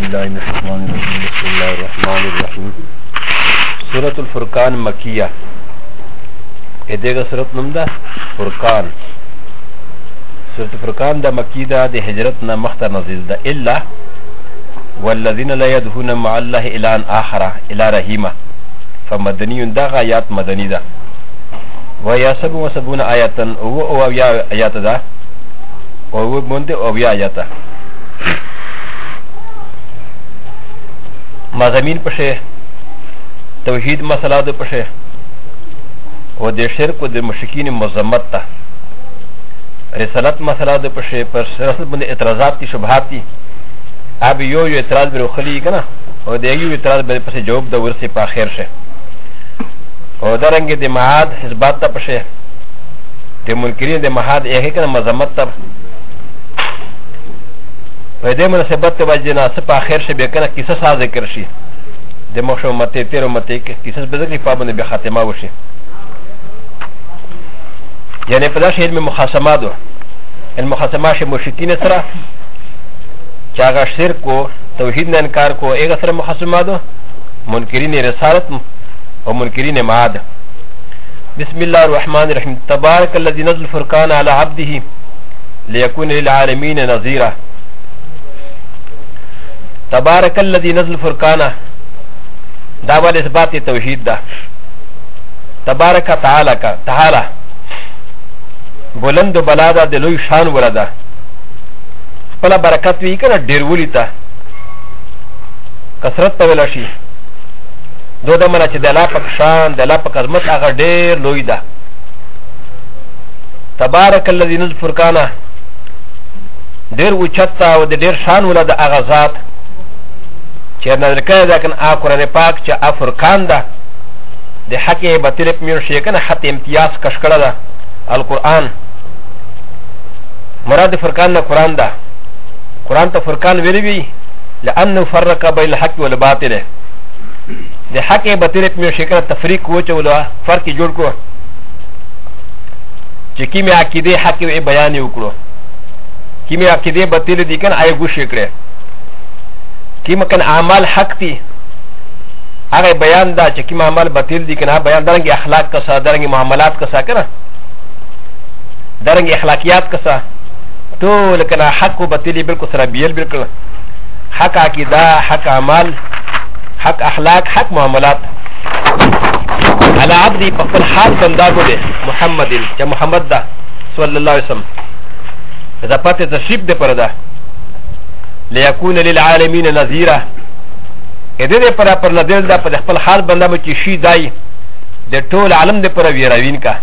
بالله من الشيطان الرجيم بسم الله الرحمن الرحيم سورة الفرقان مكية ادهغا سورة نمدا فرقان سورة الفرقان دا مكي دا دي هجرتنا مختر نزيز دا إلا والذين لا يدهون مع الله إلى آخر إلى رحيمة فمدني دا آيات مدني دا ويا 77 آياتا او آيات دا او بنت او آياتا مضامین پشه توحید مسئله ده پشه و ده شرک و ده مشرکین مذمت تا رسالت مسئله ده پشه پر رسالت بنده اعتراضات تی شبهات تی اب یو اعتراض برو خلی کنا و ده یو اعتراض بنده پشه جواب ده ورسی پا خیر شه و ده رنگ ده معاد حزبات تا پشه ده منکرین ده معاد ایه کنا مذمت تا و د مناسبت ته وجه نه سپا خیر شه به کنه کیسه ساز ذکر شي د مخشو مته تیر مته کې کیسه به ذکر پابند به خاتمه وشي یعنی په داسې علم مخاصمات المخاصمات شه مشرکین سره چې هغه شرک او توحید نه انکار کو هغه سره مخاصمات منکرین رسالت او منکرین معاد بسم الله الرحمن الرحیم تبارك الذي نزل الفرقان على عبده ليكون للعالمين نذيرا تبارك الذي نزل فرقانا دعوة اثبات توحيد دا تبارك تعالى بلند بلادا دلوي شان ولدا خپل برکت وی کنه ډیر ولی تا کثرت ته ولا شي دو د منه چې د الله پاک شان د الله پاک عظمت هغه ډیر لوی ده تبارك الذي نزل فرقانا ډیر اوچتا او د ډیر شان ولدا هغه ذات چې نظر کړی دا کنه قرآن پاک چې فرقان ده د حق باطل په میر شي کنه حتی امتیاز کش کړه ده القرآن مراد فرقان نه قرآن ده قرآن ته فرقان ویلی وی لأنه فرق بین الحق والباطل د حق باطل په میر شي کنه تفریق وچوله فرق جوړ کړو چې کیمه عقیده حق بیان وکړو کیمه عقیده باطل دي کنه آی ګوش کړي کیم کن اعمال حق تی هغه بیان دا چې کیم اعمال باطل دي کنه بیان درنګ اخلاق کسا درنګ معاملات کسا کنه درنګ اخلاقیات کسا ټول کنه حق او باطل بالکل سره بیل بالکل حق عقیده حق اعمال حق اخلاق حق معاملات على عبد په خپل حال بندا ګوره محمد چې محمد دا صلی الله علیه وسلم دا پته تشریف ده پردا ليكون للعالمين نذيرا اذا پر پر نذير دا په خپل حال بنده مو چې شي دای د ټول عالم د پر ویراوین کا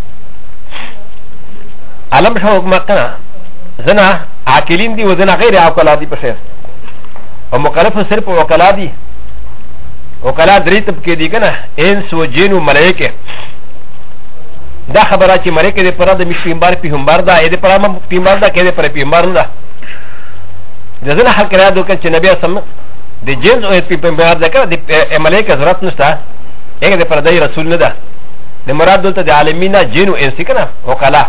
عالم شو مکنه زنا عاقلین دي وزنا غیر عاقلات دي په شی او مکلف صرف وکلا دي وکلا درې تب کې دي کنه انس و جن و ملائکه دا خبره چې ملائکه د پر د مشیمبار پیغمبر دا اې د پر ما پیغمبر دا کې د پر پیغمبر نه د زنه حق را دوکه چې نبی سم د جنس او پیغمبر دا کړه د ملائکه ضرورت نشته هغه د پردای رسول نه ده د مراد دلته د عالمینا جن او انس کنه وکلا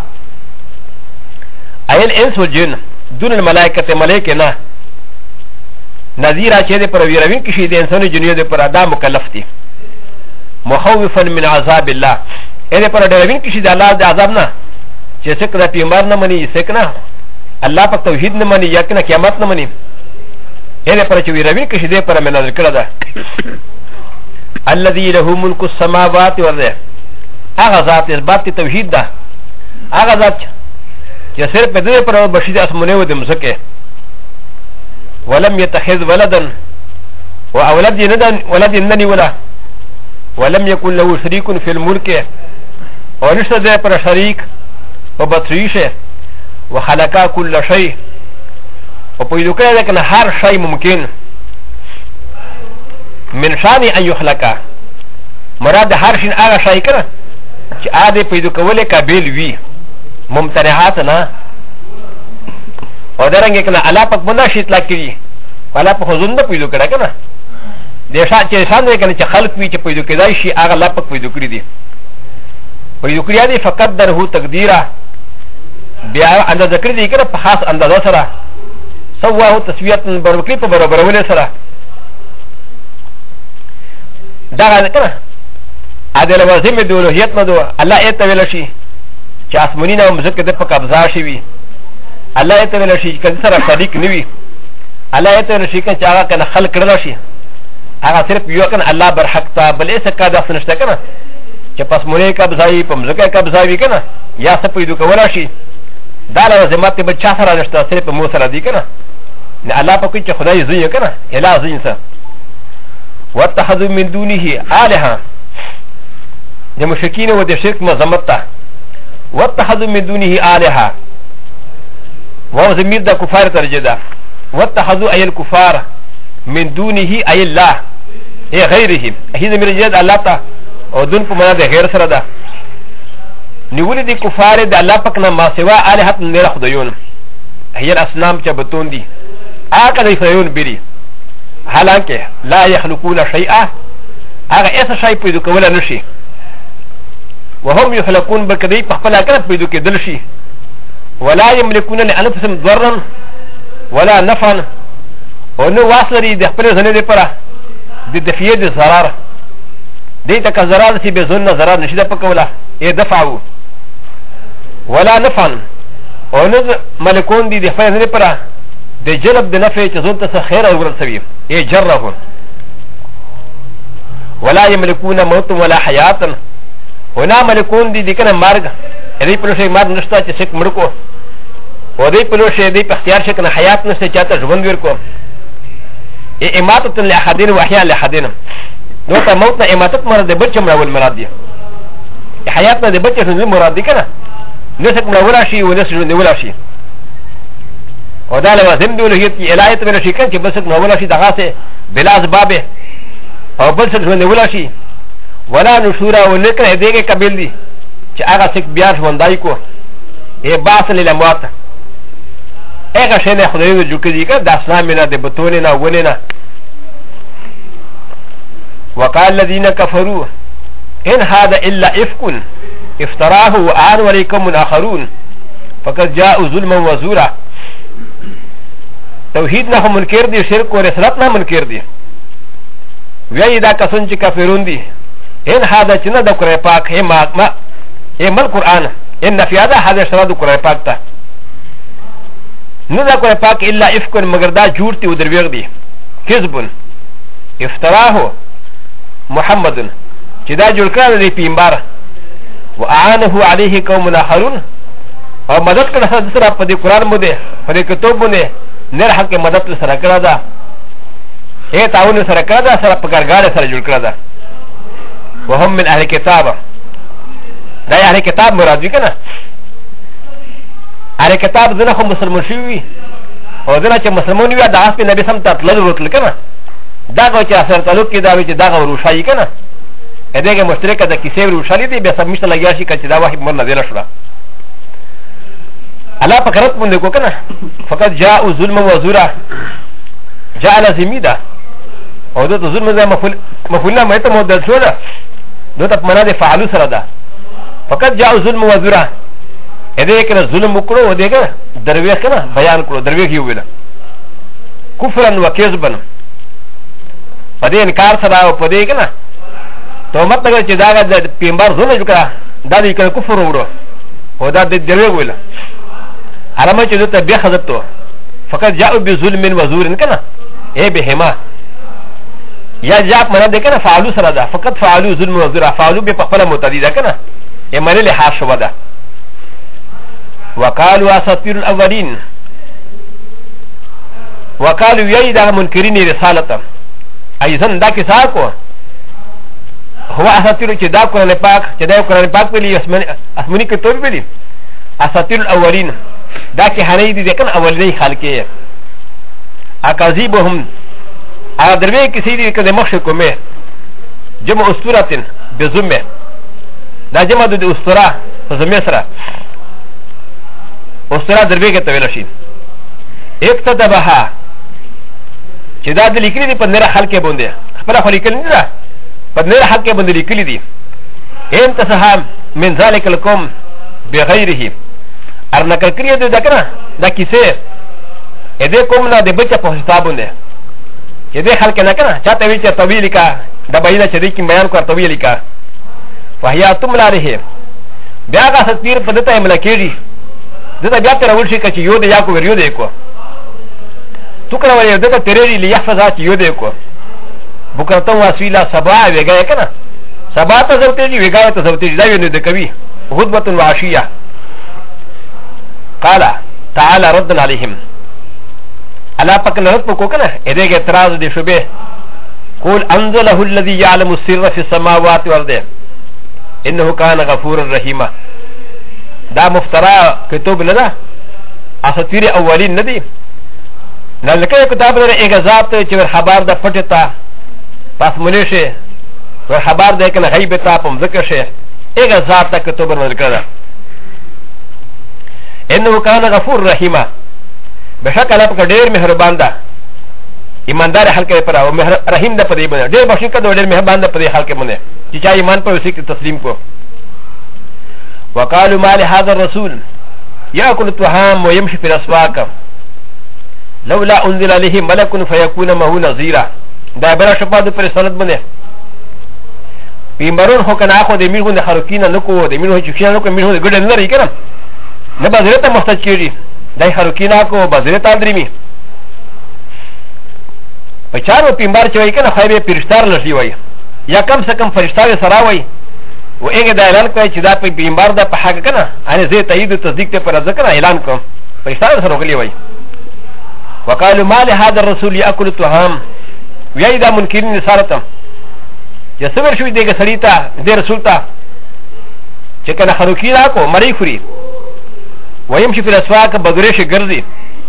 ایل انس او جن دون الملائکه ملائکه نه نذیر چې د پر ویروین کې شي د انسان جنیو د پر ادا مکلف دي مخوفا من عذاب الله اې پر ډیروین کې شي د الله د عذاب نه چې څوک د پیغمبر نه مني څوک نه الله په توحید نه مني یا کنه قیامت نه مني اې پر چې ویروین کې شي د پر من نظر کړه ده الذي له ملك السماوات والارض هغه ذات اثبات توحید ده هغه ذات چې صرف په دې پر بشید اسمنه و د مزکه ولم يتخذ ولدا واولد ندن ولد نني ولا ولم يكن له شريك في الملك ونشد پر شريك وبطريشه وخلقا كل شيء وپویدو کرده لكن هر شيء ممكن من شان ان يخلقا مراد هر شيء آغا شيء كنا چه آده پویدو کوله قابل وی ممتنعات نا و درنگه کنا علا پاک بنا شیط لاک کری علا پاک خزون دا پویدو کرده کنا چه شان ده کنا چه خلق وی چه پویدو کدای شی آغا لا پاک پویدو کری دی پویدو کری دی فقط در هو تقدیره بیا اندازه کړی دی کنه په خاص اندازه سره سواه تسویت بربکلی په برابرولې سره دا کنه ا د لوازم د اولوهیت نه دو الله ایت ویل شي چې اسمنی نه مزکه د په قبضه شي وي الله ایت ویل شي چې سره صدیق نیوي الله ایت ویل شي چې هغه کنه خلق کړل شي هغه صرف یو کنه الله برحق تا بل څه کا داس نشته کنه چې پس مونږه قبضه په مزکه قبضه وي کنه یا څه پیدا کولا شي دا لوازمات به چا سره نشته صرف مو سره دي کنه نه الله په کوم چې خدای زوی کنه اله زوی څه واتخذوا من دونه آلهة د مشرکین و د شرک مذمت ته واتخذوا من دونه آلهة وهو ضمیر د کفار ترجه ده واتخذوا اي الكفار من دونه اي الله اي غيره هي ضمیر جد الله ته او دون په معنا د غیر سره ده نیول دي کفار د الله پاک نه ما سوا آلهة نه خدایون هي الاصنام چې بتون دي اګه د خدایون بری حالانکه لا يخلقون شيئا هغه ایسا شای پیدا کوله نشي وهم يخلقون بلکدی په خپل اکرت پیدا کېدل شي ولا يملكون لانفسهم ضرا ولا نفعا او نو واسري د خپل ځنې لپاره د دفعې د ضرر دې ته که ضرر شي به ځنه ضرر نشي د پکوله یې دفعو ولا نفعا او نو ملکون دي د خپل ځنې لپاره د جلب د نفع چې ځون ته خیر او ورسوي یې جره ولا يملكون موت ولا حياه هنا ملكون دي کنه مرګ دې په لوشه مرګ نشته چې څوک مړ کو او دې په لوشه دې په اختیار شي کنه حیات نشته چاته ژوند ورکو ای اماتت لاحدین واحیا لاحدین نو ته موت نه اماتت مراد د بچ مړول مراد دی حیات نه د بچ ژوند مراد دی کنه نو څوک مړول شي او نو ژوند ولا شي او دا لوازم دی ولهیت الایت ولا شي کنه چې بس مړول شي دغه څه بلا اسباب او بل څه ژوند ولا شي ولا نشورا ولکه دې کې قبل دي چې هغه څوک بیا ژوندای کو ای باس للموت هغه شی نه خدای دې جوړ کړي که د اسلام نه د بتون نه ونه نه وقال الذين كفروا ان هذا الا افك افتراه وآن وليكم اخرون فقد جاءوا ظلما وزورا توحید نه منکر دي شرک او رسالت نه منکر دي وی دا کسان چې کافرون دي ان هذا چې نه د قرآن پاک هي ما هي مل قرآن ان في هذا شرط د قرآن پاک ته نه د قرآن پاک الا افکن مگر دا جوړتي او درویغ دي کذب افتراه محمد چې دا جوړ کړل دی پیغمبر واعانه عليه قوم اخرون او مدد کړه سره په دې قرآن باندې په دې کتاب باندې نه حق مدد سره کړه دا اے تعاون سره کړه دا سره په ګرګاړه سره جوړ کړه دا وهم من اهل كتاب دا اهل كتاب مراد وی کنه اهل كتاب زنه خو مسلمان شوی او زنه چې مسلمان وي دا په نبی سم ته تلل ورتل کنه دا کو چې اثر تعلق کې دا وی چې دا وروشای کنه ا دغه مشترک د کیسې وروشالي دی به سم مشته لګیا شي چې دا وحی مر نه دی لشله الله پکرت مونږ کو کنه فقط جاء ظلم وزورا جعل زمیدا او د ظلم زما مفعول ما ته مودل شو ده نو ته معنا د فعلو سره ده فقط جاء ظلم وزورا ا دې کنه ظلم وکړو او دې کنه درویش کنه بیان کړو درویش یو ویل کفرن وکذبن پدې انکار سره او پدې کنه ته مطلب چې دا د پیغمبر زونه وکړه دا دې کنه کفر وروړو او دا د درویش ویل علامه چې ته بیا حضرت فقط جاء بظلم وزور کنه اے بهما یا جاء منا ده کنه فعلوا سره ده فقط فعلوا ظلم وزور فعلوا به خپل متعدی ده کنه ای معنی له حاش شو ده وقالوا اساطير الاولين وقالوا يد منكرين رسالته ايضا دا کې ساکو هو اساطير چې دا قرآن پاک چې دا قرآن پاک په لې اسمنی کې تور ویلي اساطير الاولين دا کې هني دي کنه اولنی خلقې اکاذيبهم ا دروي کې سيدي کده مخ کومه جمع اسطورتين بزمه دا جمع د اسطوره زمه سره اسطوره دروي کې تویل شي اکتدبها چې دا د لیکلي په نره خلقې باندې خپل خو لیکل نه ده په نره خلقې باندې لیکلي دي انت سهم من ذلك القوم بغيره ارنکل کړی دی دا کنه دا کیسه ا ا د کوم نه د بچ په حسابونه چې د خلک نه کنه چاته وی چې طویل کا د بیان چې د کی بیان کو طویل کا فهیا تملا له بیا کا ستیر په دته ملکېږي دته بیا تر ورشي چې یو د یا کو وریو دی کو تو کړه ولې دته تیرې لیحفظ چې یو دی کو بکرته واسیلا سبا ویګا کنه سبا ته زوتې دی ویګا ته زوتې دا ویني د کوي غدبه واشيه قال تعالى رد عليهم الا پک نرت کو کنه ا دې اعتراض دي شوبه قول انزله الذي يعلم السر في السماوات والارض انه كان غفورا رحيما دا مفترا کتاب نه ده اساطیر اولین نه دي نه لکه کتاب لري هغه ذات چې خبر ده پټتا پس منشه ور خبر ده کنه غیب ته پم ذکر شه هغه ذات کتاب نه کړه انه كان غفور رحيما بشک الله پک ډیر مهربان ده ایماندار خلک پر او رحیم ده پدې باندې ډیر بخښنه کوي ډیر مهربان ده پدې خلک باندې چې چا ایمان په وسیک تسلیم کو وقالوا ما لهذا الرسول ياكل الطعام ويمشي في الاسواق لولا انزل عليه ملك فيكون معه نذيرا دا بل شپاد پر سنت باندې پیمبرون هو کنه اخو د میغو د خروکینه نکو د میغو چې کینه نکو میغو د ګډ نه لري کنه نه بازرته محتاج کیږي دای خروکینا کو بازرته ادریمی په چارو پیمبر چې وای کنه خایبه پرشتار لشي وای یا کم سے کم فرشتہ سره وای و اګه د اعلان کوي چې دا په پیمبر د په حق کنه ان زه تایید تصدیق ته پر ذکر اعلان کوم فرشتہ سره غلی وای وقالوا ما لهذا الرسول ياكل الطعام وای دا منکرین سارته یا سمر شوی دیګه سړیتا د رسول ته چې کنه خروکینا کو مری خوري ويمشي في الاسواق بدريش غرزي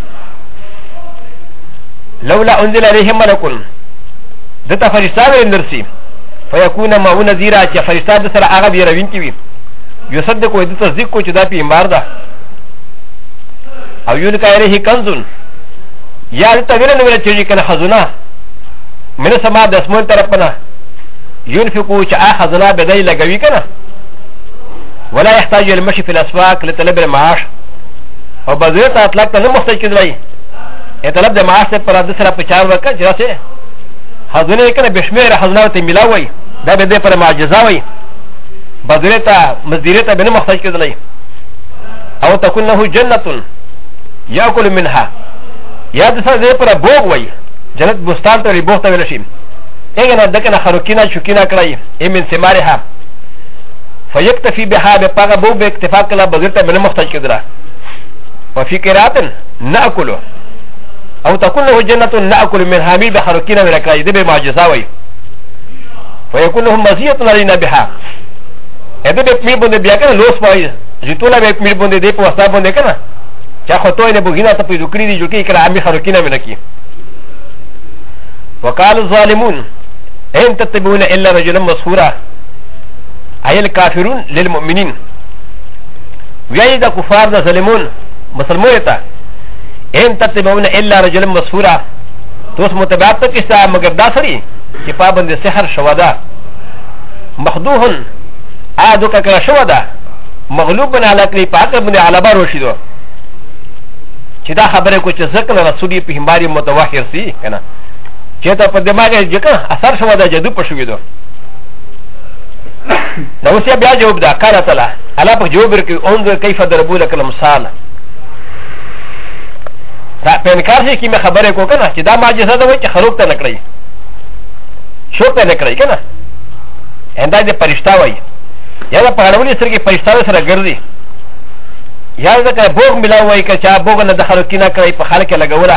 لولا انزل عليهم ملك دتا فرشتہ اندرسي فيكون معه نذيرا چې فرشتہ د سره هغه دی روين کی وي يصدق و د تصدیق کو چې دا پیغمبر ده او يلقى عليه كنز یا د تغیر نه ویل چې کنه خزونه من سما د اسمان طرف نه ينفقو چې هغه خزونه بدای لګوي کنه ولا يحتاج الى المشي في الاسواق لطلب المعاش او بازرت اطلاق ته نه محتاج کیدای طلب د معاش ته پر د سره په چار وکړه چې راسه حضونه کنه بشمیر حضونه ته ملاوي دا به د پر معجزه وي بازرت مزدیرته به نه محتاج کیدای او تكون له جنته ياكل منها یا د سره پر بوغ وي جنت بستان ته ریبوخ ته ویل شي اګه نه دکنه خروکینا شوکینا کړای ایمن ثمارها فيكتفي بها بقى بو باكتفاء كلا بغيرتا من محتاج كدرا وفي قراءة نأكله او تكون له جنة نأكل من حامل بحركينا من الكراي دي بمعجزاوي فيكون لهم مزية علينا بها اذا بكمير بند بياكنا لوس باي جيتولا بكمير بند دي پوستا بند كنا چا خطوه نه بغينا تپي ذكري دي جو كي كرا عمي حركينا من كي وقال الظالمون ان تتبعون الا رجلا مسحورا اي الكافرون للمؤمنين ويايد كفار ذا ظالمون مسلمويتا ان تتبعون الا رجلا مسحورا توس متبعات كسا مگر داسري كي پابند سحر شوادا مخدوهن ادو كلا شوادا مغلوب على كلي پاک بن على بار وشيدو چې دا خبره کو چې ذکر رسولي په همباري متوحر سي کنه چې ته په دماغ کې ځکه اثر شوادا جادو پښوي دو دا اوس بیا جواب دا قال تعالی الله په جواب ورکړي انظر كيف ضربوا لك المثال دا په انکار شي کې مې خبره کو کنه چې دا معجزه ده چې خلق ته نکړي شو ته نکړي کنه انده دې پرشتہ وای یا دا په اړولې سره کې پرشتہ سره ګرځي یا دا که بوغ ملا وای که چا بوغ نه د خلق کې نه کړي په خلک لګوله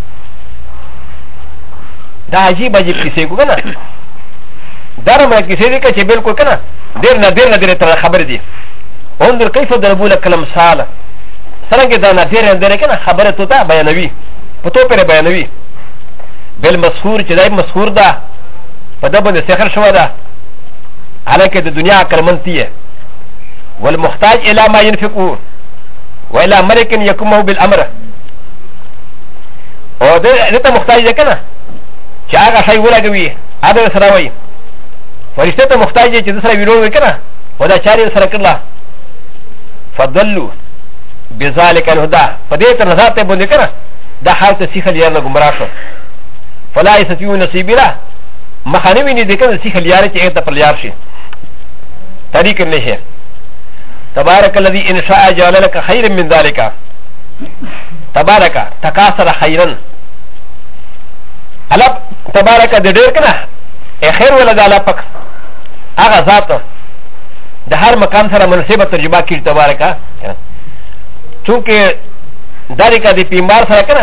دا عجیب عجیب کیسې کو کنه دارما کسی دی که چه بلکل کنه دیر ندیر تر خبر دی انظر کیف ضربو لک المثال سرنگ دا ندیر کنه خبر تو تا بیانوی پتو پر بیانوی بالمسخور چه دای مسخور دا پدا بند سخر شوا دا حالانکه دا دنیا عقلمند تیه والمحتاج الى ما ينفقو و الى ملک یکمه بالامر او دتا محتاج ده کنه چه آغا شای ولگوی آده سراوی فرشته ته محتاج چې د سره ویلو وکنه و دا چاري سره کړلا فضلوا بذلك الهدى فدې ته نزات ته باندې کنه دا حال ته سیخ لیار نه ګمراه شو فلا یستطيعون نصیبا مخانه ویني د کنه سیخ لیار چې ایت پر لیار شي طریق نه ہے تبارک الذی ان شاء جعل لك خيرا من ذلك تبارک تکاثر خيرا الله تبارک د ډیر کنه خیر ولا د الله پک هغه ذات د هر مقام سره مناسبه ترجمه کړي تبارک چونکه دارکه د بیمار سره کنه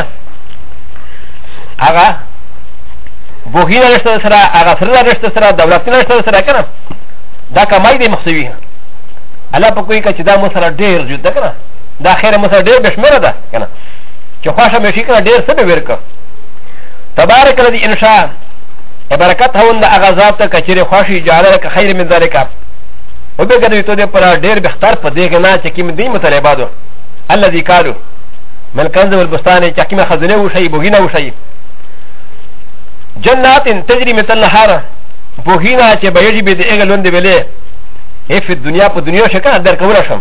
هغه بوهینه رشته سره هغه سره رشته سره دولتینه رشته سره کنه دا کمای دی مخسوي الله په کوئی کچ دا مو سره ډیر جوړ کنه دا خیر مو سره ډیر بشمره ده کنه چې خوښه مې شي کنه ډیر څه به ورکه تبارک الذی ان شاء برکت هون د هغه ذات ته کچره خوشي جاله لك خیر من ذلك او به ګرځي ته پر ډیر بهتر په دې کې نه چې کوم دی مطالباتو الذي قالوا من كنز والبستان چې کوم خزنه وشي بوګینه وشي جنات تجري مثل النهار بوګینه چې به یجي به د اګل وند ویلې په دنیا په دنیا شکه در کوله شم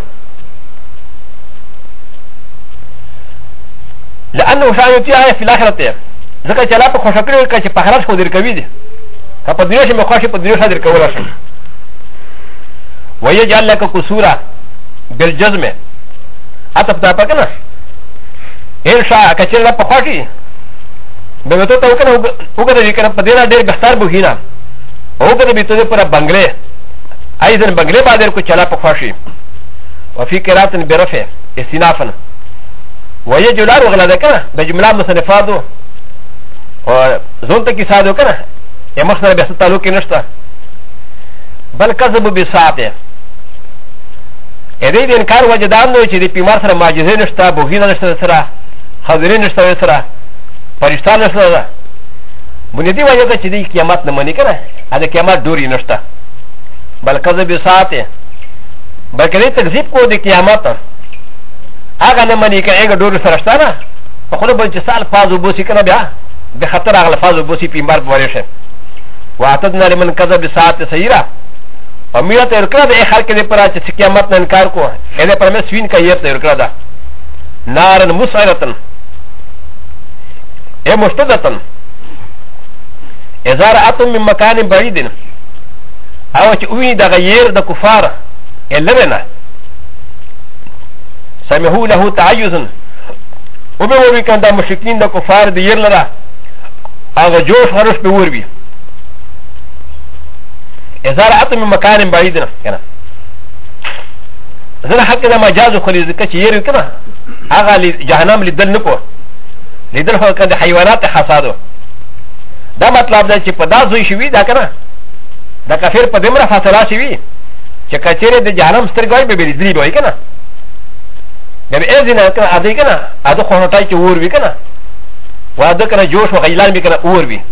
لانه شايتها في الاخره ځکه چې لا په خوشا کړی چې په خلاص خو در کوي دي که په دنیا کې مې خوښي په دنیا در کوله شم ويجعل لك قصورا بالجزم اتف تا پکنه ان شاء کچر لا په خوښي به وته ته کنه وګورئ کنه په دې ډېر بهتر بوهینا وګورئ به ته پر بنگله ايضا بنگله باندې کو چلا په خوښي وفي قرات برفع استنافا ويجعل وغلا ده کنه بجمله مصنفاتو زونته کې ساده کنه یا مخسر به تعلق نشته بل کذب بساعته ا دې د انکار وجدان نو چې د بیمار سره معجزه نشته بوهینه نشته سره حاضرین نشته سره فرشتہ نشته بنیادی وجه ده چې د قیامت نه منې کنه ا د قیامت ډوري نشته بل کذب بساعته بلکې دې تکذیب کو د قیامت هغه نه منې کې هغه ډور سره شته نه په خپل بل چې سال فازو بوسي کنه بیا د خطر هغه فازو بوسي بیمار بوره شه واعتدنا لمن كذب بساعته سيرا اميرت اركرا ده اخر كده پرا چې قیامت نه انکار کو اې پر مې سوین کا یت اركرا ده نارن مسعرتن اے مشتدتن ازار اتم من مكان بعيد او چې وی د غیر د کفار الرنا سمحوا له تعيزا وبه وکړه د مشرکین د کفار د ير لره هغه جوش خرش به ور وی ازار اتم من مكان بعيد كنا زنا حق ده مجاز خليز كچ يري كنا اغا جهنم لدل نکو لدل هو كده حيوانات حسادو دا مطلب ده چې په دا زوی شوی دا کنه دا کافر په دمره فاصله شوی چې کچره د جهنم سترګوي به بلی دی کنه دا به اذن کنه اده کنه اده خو ټای چې ور وی کنه واده کنه جوش او غیلان به کنه ور وی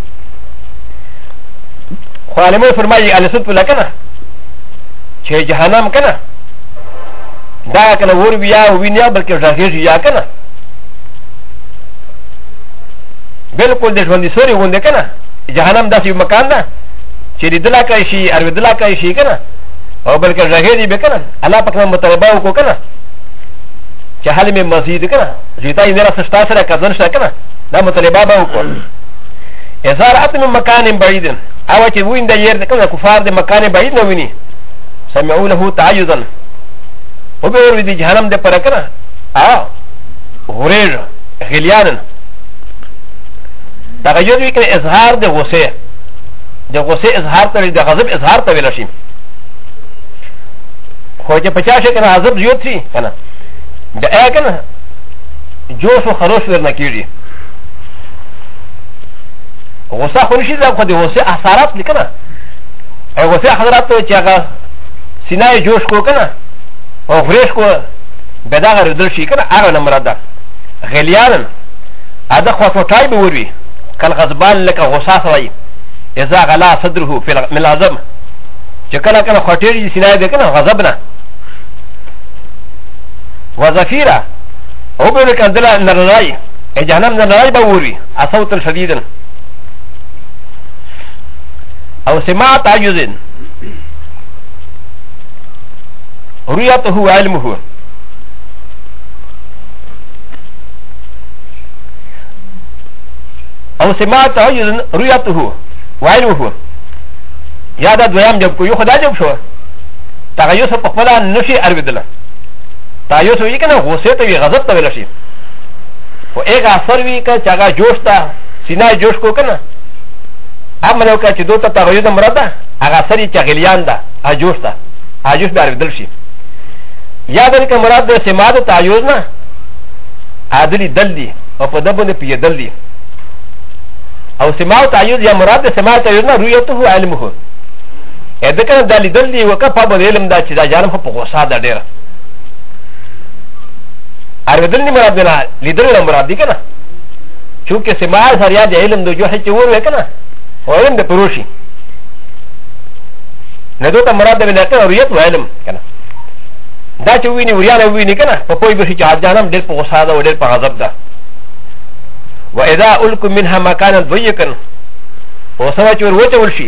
خو علماء فرمایي علي صدق لکنه چې جهنم کنه دا کنه ور بیا وینیا بلکې راځي یا کنه بالکل د ژوند سوري غونډه کنه جهنم داسې مکان ده چې دلا کوي شي او دلا کوي شي کنه او بلکې راځي به کنه الله پاک نو مطالبه وکړه کنه چې حال می مزید کنه زیتا یې نه راستاسو سره کزن شته کنه دا مطالبه به وکړه ازار اتم مکان بعيد او چې وین د ير کنه کفار د مکان بعید نه ویني سمعوا له تعيزا وبه ور دي جهنم د پر کنه غریج غلیان دا غیر وی کنه اظهار د غصه اظهار ته د غضب اظهار ته ویل شي خو چې 50 کنه غضب زیات شي کنه دا کنه جوش او خروش ورنه کیږي غصه خو نشي دا خو د غصه اثرات لیکنه ای غصه حضرات ته چې هغه سینای جوش کو کنه او غریش کو بداغه ردل شي کنه هغه نه مراد غلیان اده خو ټای به وری کل غضبان لك غصه سوي اذا غلا صدره في العظم چې کله کله خټيري سینای ده کنه غضبنا وزفيره او به کندله نرای جهنم نرای به وری اصوت شديدا او سماع تعجز رؤيته علمه او سماع تعيز رؤيته وعلمه يا دا دوام جب کو یو خدا جب شو تغیس په خپل نشي ارویدل تغیس وی کنه غصه ته وی غضب ته ویل شي او ایک اثر وی ک چاغه جوش تا سینا جوش کو کنه امنو ک چې دوته تغیس مراد هغه اثر چې غلیان ده ا جوش تا ا جوش به ارویدل شي یا دل ک مراد د سماع تعیز نه عادلی دل دی او په دبن پی دل دی او سماع تعیز یا مراد سماع تعیز نه رؤیته علمه ا د کنه دلی دل دی وکفه په علم دا چې دا جانم په غوسه ده ډیره ارویدل نه مراد نه لیدل مراد دی کنه چونکه سماع سره یا د علم د جوه چې ور وکنه او علم د پروشي نه دوته مراد نه کنه رؤیت و علم کنه دا چې ویني وریانه ویني کنه په کوئی به چې جانم ډېر په غوسه ده او ډېر په غضب ده و اذا الکم منها مکانا ضيقا او سما چې ور وچول شي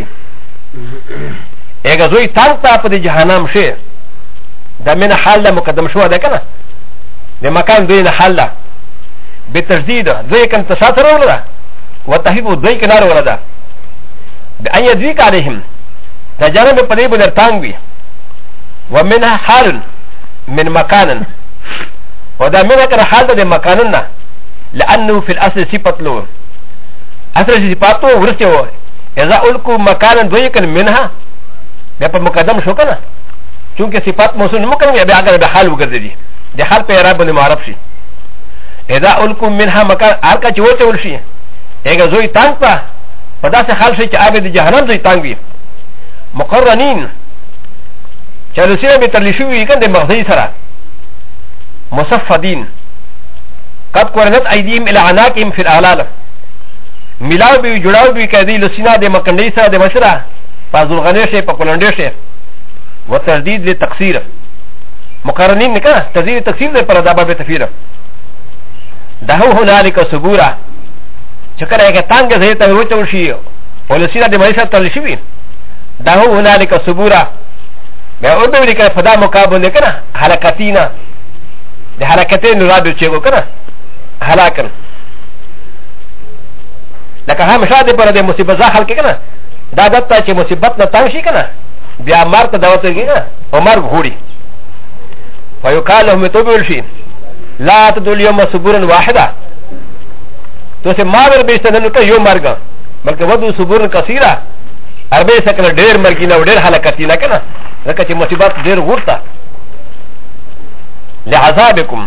اګه زوی تان ته په جهنم شي دا من حال مقدم شو ده کنه د مکان دوی نه حل به تجدید دوی کن تساتر ولا وتحيب دوی کنار ولا ده بأن يدرك عليهم دا جانب په دې بدر تانګ وي ومنها حال من مكان ودا من كان حال ده مكاننا لانه في الاصل صفت له اصل صفاته ورثه اذا القوا مكانا ضيقا منها بیا مقدم شو کنه چونکه صفات موصول ممکن بیا اگر به حال وګرځي د حال په اعراب باندې معرف شي اذا القوا منها مكان ارکا چې وته ولشي اګه زوی تانګ په داسې حال شي چې عابد جهنم زوی تانګ وي مقرنين چلوسیه به ترلی شوی کن ده مغزی سره مصفدین قد قرنت ایدیم الى عناکیم فی الاعلال ملاو بی جڑاو بی که دی لسینا ده مکنده سره ده مشره پا زلغنه شه پا کلنده شه و تردید لی تقصیر مقرنین نکنه تردید تقصیر ده پر دابا بی تفیر دهو هنالک سبورا چکر ایک تانگ زیتا روچو شی و لسینا ده مشره ترلی شوی دهو هنالک سبورا ب ا ر ب ي ك ا فدا مقابل كنا حركتنا د حركتين رابع چيغو كنا حلاكن لك هم شاده پر د مصيبت زاخل كنا دا دتا چه مصيبت نه تانشي كنا بیا مرت دعوت كنا عمر غوري فيقال لهم توبل شي لا تدل اليوم صبورا واحده تو سه ماور بيستنن ك يوم مرغ بلکه ودو صبور كثيره اربع سكن ډېر مرګینه ډېر حرکتینا كنا لکه چې مصیبت ډېر ورته لعذابکم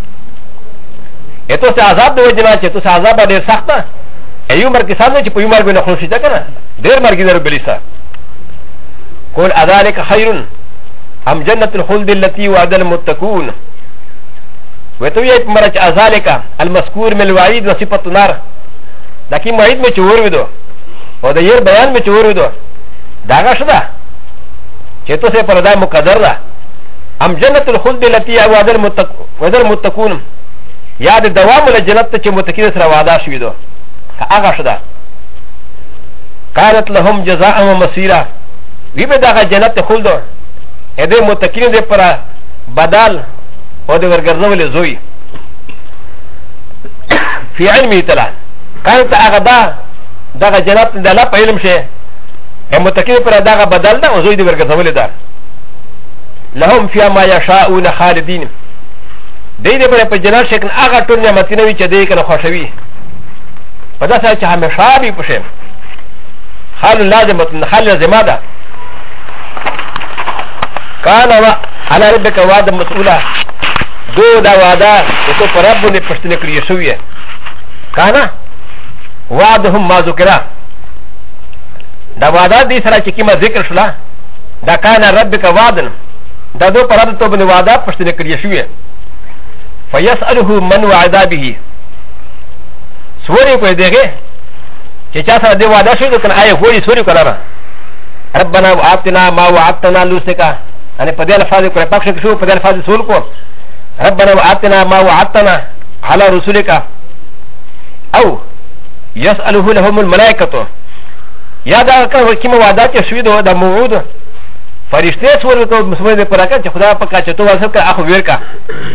اته سه عذاب د وجنا چې تو سه عذاب ډېر سخته ایو مرګ سامنے چې په یو مرګ نه خوشی ده کنه ډېر مرګ در بلیسا قول اذالک خیر ام جنة الخلد التي وعد المتقون وتو یې مرچ اذالک المذکور من الوعید وصفه النار لکه موعد می چور ودو او د یې بیان می چور ودو داغه شدا چې تو سه پردا مقدر ده ام جنة الخلد التي وعد المتقون یاد دوام له جنت چې متقین سره وعده شوی دو هغه شدا قالت لهم جزاء ومصيرا وی به دغه جنت خلد اې دې متقین دې پر بدل او د ورګرځول زوی فی علمه تعالی کانت هغه دغه جنت د الله په علم شه متقین پر دغه بدل ده او زوی دې ورګرځول ده لهم فی ما یشاءون خالدین دې دې پر جنت شکن هغه ټول نعمتونه وی چې دې کنه خوشوي په داسې چې همیشه به پښه حال لازمه حال لازمه ده كان على ربك وعد مسؤولا دو دا وعدا تو پر رب نے پښتنه کړی شوې كان وعدهم ما ذکر دا وعدا دې سره چې کیما ذکر شولا دا كان ربك وعدن دا دو پر رب ته باندې وعدا پښتنه کړی شوې فيسأله من وعد به سوري کوئی دیکھے چې چا سره دې وعده شوی کنه آیا وړي سوري کړه ربنا وعدتنا ما وعدتنا لوسکا ان په دې الفاظ کوي پښه کې شو په دې الفاظ سول کو ربنا وعدتنا ما وعدتنا على رسولك او يسأله لهم الملائكه یا دا کوم کوم وعده چې شوی دا موعود فرشته سور کو مسلمان دې پراکه چې خدا په کا چې تو واسه کا اخو ورکا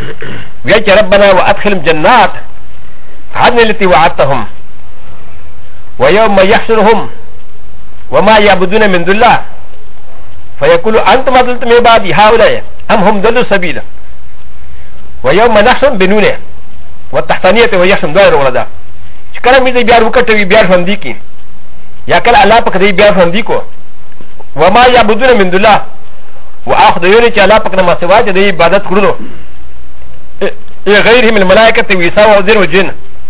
وی چې ربنا وادخلهم جنات عدن التي وعدتهم ويوم يحشرهم وما يعبدون من دون الله فيقول انتم اضللتم عبادي هؤلاء ام هم ضلوا سبيلا ويوم نحشرهم بنونه والتحتانيه ويحشرهم دائر ولدا شكرا ميزي بيار وكتوي بيار فنديكي يا كلا الله بكدي بيار فنديكو وما يعبدون من دون الله واخذ يوني الله بكنا ما سوا دي عبادت كرلو غيرهم الملائكه ويسا وزير والجن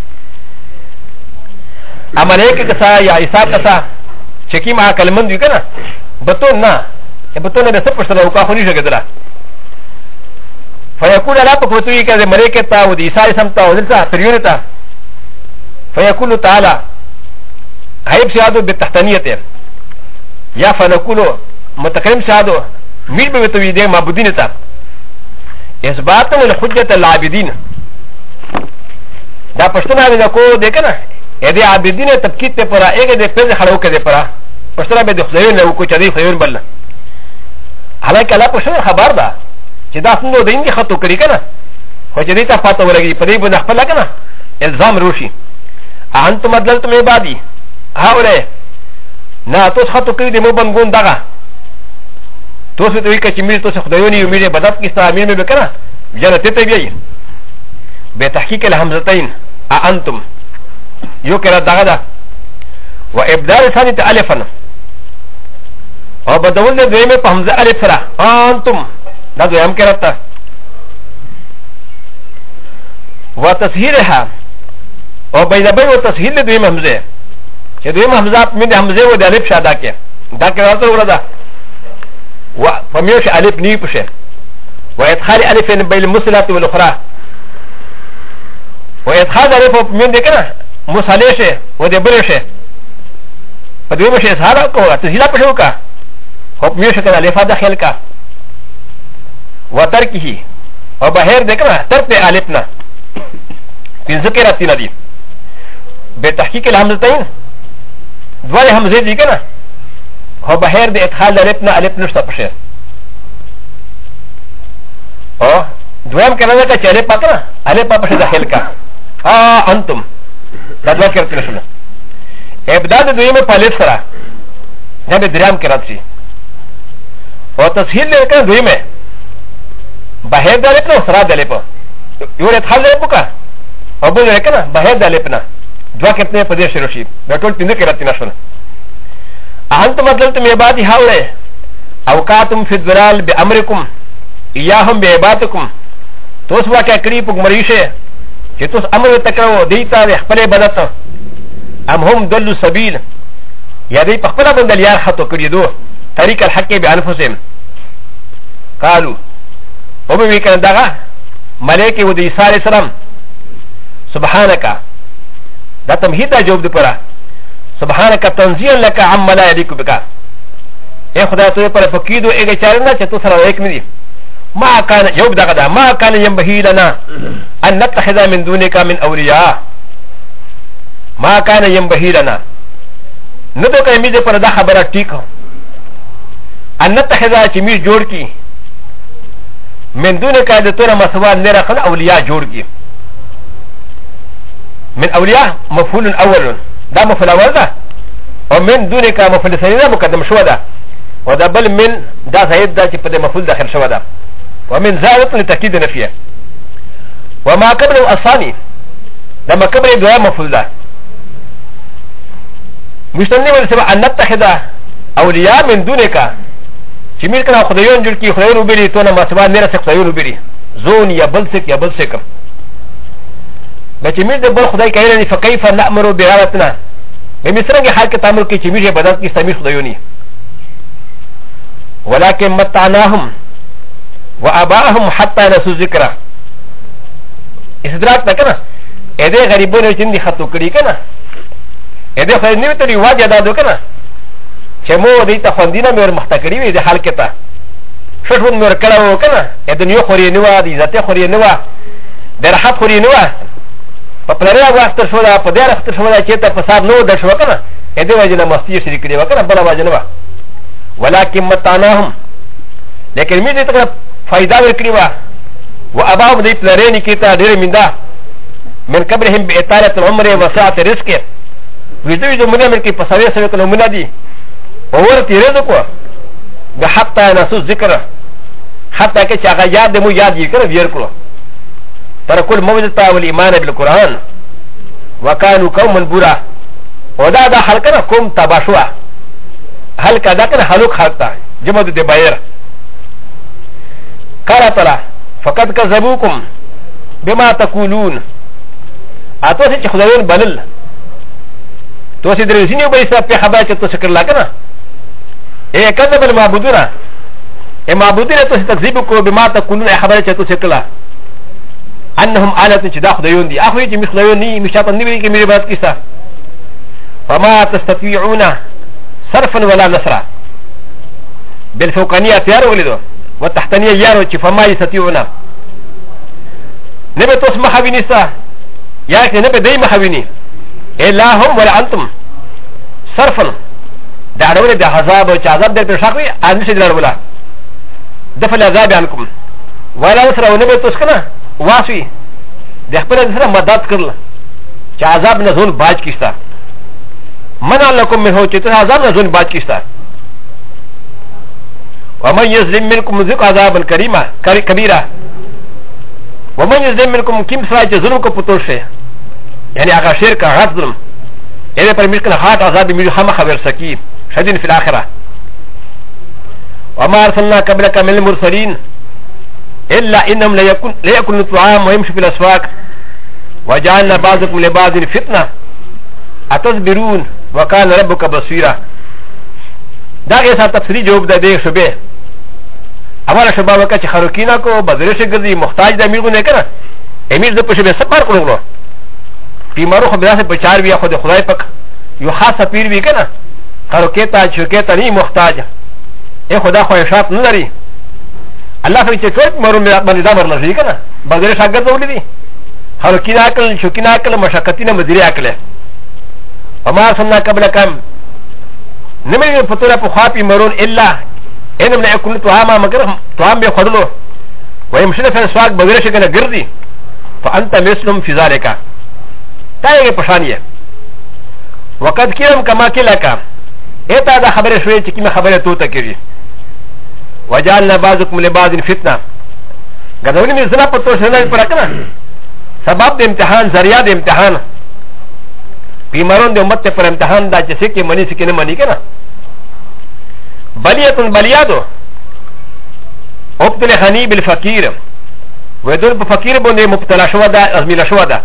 اماليك كسا يا عيسى كسا شكي ما كلمن دي كنا بتون نا بتون ده سب سره وكا خوني شگدلا فيقول لا بكوتوي كذا ملائكه ودي عيسى سمتا ودلتا تريونتا فيقول تعالى هيب سيادو بالتحتانيه يا فنقول متكلم سيادو مين بتوي دي معبودينتا اثباتا للحجه العابدين دا پشتنا دي کو دیکھنا ادي عابدين تبكيت پرا اگه دي پز خلو کده پرا پشتنا به خدایون نو کو چدي خدایون بل حالانکه الله پشتنا خبر ده چې دا څنګه دین دي خطو کړی کنه خو چې دې ته پاتو ولګي پدې بده خپل کنه الزام روشي انتم مدلتم عبادي هاوله نا تو خطو کړی دې مو بنګون دغه تو څه دوی کې چې مې تو څه خدایون یې مې بدت کې استعمال مې وکړه جنت ته بيي به تحقیق الحمزتين انتم یو کرا دغه ده و ابدال ثانیه الفا او بدول د دویمه په حمزه الف سره انتم دا دویم کرا ته و تسهیلها او بيدبي و تسهیل د دویمه حمزه چې دویمه حمزه من حمزه و د الف شاده کې دا کرا ته ورده و فميوش الف ني پشه و ادخال الف بين المثلات والاخرى و ادخال الف من دې کنه مصالحه و د برشه په دوی مشه اظهار کو تسهیلا پښو کا حکم یې شکل الف داخل کا و ترکه او بهر دکنه ترک الفنا په ذکر اتینا دي به تحقیق الحمزتين دوه حمزه دي کنه او بهر د ادخال الفنا الف نشته پښه او دویم کنه دا چې الف پکنه الف پښه داخل کا انتم دا دوه کرتل شنو ابدا د دویمه په الف سره دا به درام کې راځي او تسهیل لیکه دویمه بهر د الف نو سره د الف یو ادخال د الف کا او بل لیکنه بهر د الف نه دوه کرتل په دې شروع شي دا ټول پینځه کې راځي نشو انتم مطلب عبادي حوله اوقاتم في الضلال بامركم اياهم بعبادتكم توس واقع کړي په مریشه چې توس امر تکړو دیتا د خپل عبادت ام هم دلوا سبيل یا دی په خپل باندې یار خطو کړی دو طریق الحق بانفسهم قالوا او به وکړه دغه ملائکه و د عیسی علیه السلام سبحانك دا تمهید جواب دی پره سبحانك تنزيها لك عما لا يليق بك اے خدا تو پر فقیدو اگه چارنا چې تو سره ایک ندی ما كان يوب دغدا ما كان ينبغي لنا ان نتخذ من دونك من اولياء ما كان ينبغي لنا ندو که میزه پر دا خبره ٹھیک ان نتخذ چې میز جوړ کی من دونك د تور مسوال نه راخل اولیاء جوړ کی من اولياء مفعول اول دا مفعول اول ده او من دونك مفعول ثاني مقدم شو ده وده بل من دا زائد ده چې په مفعول داخل شو ده ومن زائد لتاكيد نفيه وما قبل الثاني لما قبل دعاء مفعول ده مستني ولسبب ان نتخذ اولياء من دونك چې میر کنه خدایون جوړ کی خدایون وبري تو نه مسوا نه رسې خدایون وبري زون یا بلسک یا بلسک بچ میر د بل خدای کایره نه فكيف نامر بعبادتنا بمثرنګ حال کې تامر کې چې میر عبادت کې سمیر خدایونی ولكن متعناهم واباهم حتى نسوا ذكره استدراك نکنه اده غریبونو چې دي خطو کړی کنه اده خو نه وتلی واجه دادو کنه چې مو دې ته خوندینه مې مختکړی وي د حال کې ته شټون مې ورکړاو کنه اده نیو خوري نو دي ذاته خوري نو د راحت خوري نو په پلره وخت شو دا په دې وخت شو دا چې ته په صاحب نو د شو کنه اده واجه نه مستی شریک کړی وکنه بل واجه نو ولكن متعناهم لكن مې دې ته فائدہ ورکړی و و اباهم دې پلره نه کیته ډېر مندا من قبلهم باطاله العمر وسعه رزق ويدو يدو منا من كي پساوية سوية كنو منا دي وورتي رزقو بحتى نسو ذكر حتى كي چاقا ياد دمو ياد يكرا ويركلو تركوا الموجة والإيمان بالقرآن وكانوا قوما برا ودا دا حلقنا قوم تباشوا حلقا دا كنا حلوك حلقتا جمد دي باير قال تعالى فقد كذبوكم بما تقولون اتوسي چه خداوين بلل توسي درزينيو بيسا پي خبر چه تو شكر لكنا ايه كذب المعبودون ايه معبودون توسي تكذبكو بما تقولون ايه خبر چه تو شكر لك انهم آلتن چه دا خداوين دي اخوي چه مش خداوين ني مشاطن نبري كي ميري بات كيسا فما تستطيعون صرفا ولا نصرا بالفوقانية تيار ولدو والتحتانية يارو چه فما يستطيعون نبي توس محاويني سا يعني نبي دي محاويني إلا هم ولا أنتم صرفا دعوة ده عذاب و عذاب ده بشاكوي أنشي دلال ولا دفل عذاب عنكم ولا نصر ونبي توس كنا واسوي ده خبر نصر مدد کرل عذاب نزول باج كيستا منع لكم من هو چه عذاب نزول باج كيستا ومن يظلم منكم ذق عذابا كريما كبيرا ومن يظلم منكم كم سراج ظلم کو پتوشه يعني اغا شرك غات ظلم اذا پر مشكل هات عذاب ميجو هم خبر سكي شدين في الاخره وما ارسلنا قبلك من المرسلين الا انهم لا يكون الطعام ويمشي في الاسواق وجعلنا بعضكم لبعض فتنه اتصبرون وكان ربك بصيرا دا ایسا تفسیری جواب دا دے شبه ہمارا شبہ وقت چھ خروکینا کو بدرش گردی محتاج دا امیر کو نیکنا امیر دا پشبه سپار کنو گلو پیمارو خود بیدا سے بچار بیا خود خدای پک یو خاص پیر بھی کنا خروکیتا چوکیتا نہیں محتاج اے خدا خواہشات نداری اللہ فکر چھ چوک مرون بندی دا مرنا شدی کنا بدرش آگرد اولی دی خروکینا اکل چوکینا اکل مشاکتینا مدری اکل وما سننا قبل کم نمي فتولا بخافي مرون إلا إنهم لا يكون طعاما مكرهم طعام بيخدلو ويمشون في الأسواق بغير شيء كنا جردي فأنت مثلهم في ذلك تايجي بشانية وقد كلام كما كلاك إتا دا خبر شوية كما خبر توتا كري وجعلنا بعضكم لبعض فتنة قدوني من زنا پتو شنا پرکنا سبب دے امتحان ذریعہ دے امتحان بیمارون دے امت پر امتحان دا جسے کہ منی سکنے منی کنا بلیتن بلیادو ابتل خنی بالفقیر ودول بفقیر بندے مبتلا شوا دا ازمیل شوا دا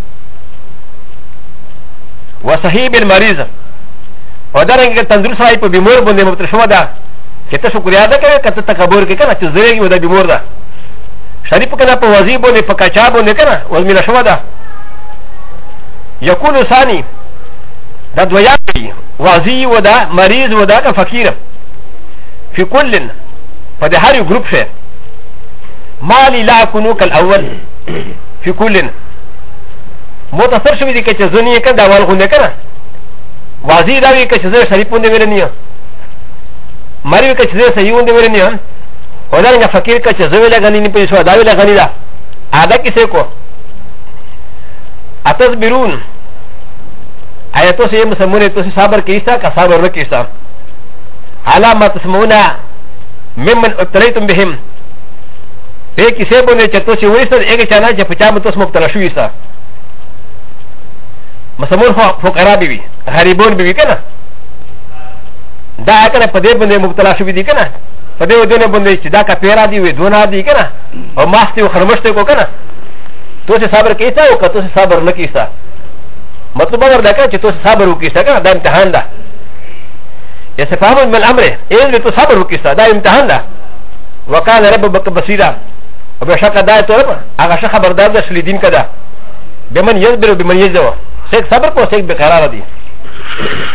وصحیب المریض ودارنگی کہ تندرست رائی پا بیمور بندے مبتلا شوا دا کہ تا شکریہ دا کرے کتا تکبور کے کنا چیز دریگی ودا بیمور دا شریف کنا پا وزی بندے پا کچا بندے کنا ازمیل شوا دا يكون ثاني دا دوياتي وزي ودا مريض ودا فقير في كل فده هاري جروب شيء مالي لا يكونوا كالأول في كل متصر شوي دي كتزوني كان دا والغنى كنا وزي داوي كتزر شريف ونده ورنيا مريض كتزر سيئ ونده ورنيا ودا فقير كتزوي لغني نپيسوا داوي لغني دا آدا كسي کو اتصبرون آیتو سے مسمون تو سے صبر کیسا کا صبر نہ کیسا علامات تسمونا ممن ابتلیتم بهم پہ کسے بنے چتو سے ویسا ایک چانا جب پچا میں تو مبتلا شویسا مسمون فقراء بھی غریبون بھی کنا دا کنا پدے بندے مبتلا شوی دی کنا پدے ودنے بندے چدا کا پیرا دی وے دونا دی کنا اور ماستے و خرمشتے کو کنا تو سے صبر کیسا او تو سے صبر نہ کیسا مطلب اور دیکھا کہ تو صبر ہو کیسا کا دا امتحان دا ایسے فهم من الامر اے تو صبر ہو کیسا دا امتحان دا وکال ربک بصیرا و بشک دا تو رب اگه خبردار دا شلی دین کا دا بمن یصبر و بمن یجزو سیک صبر کو سیک بقرار دی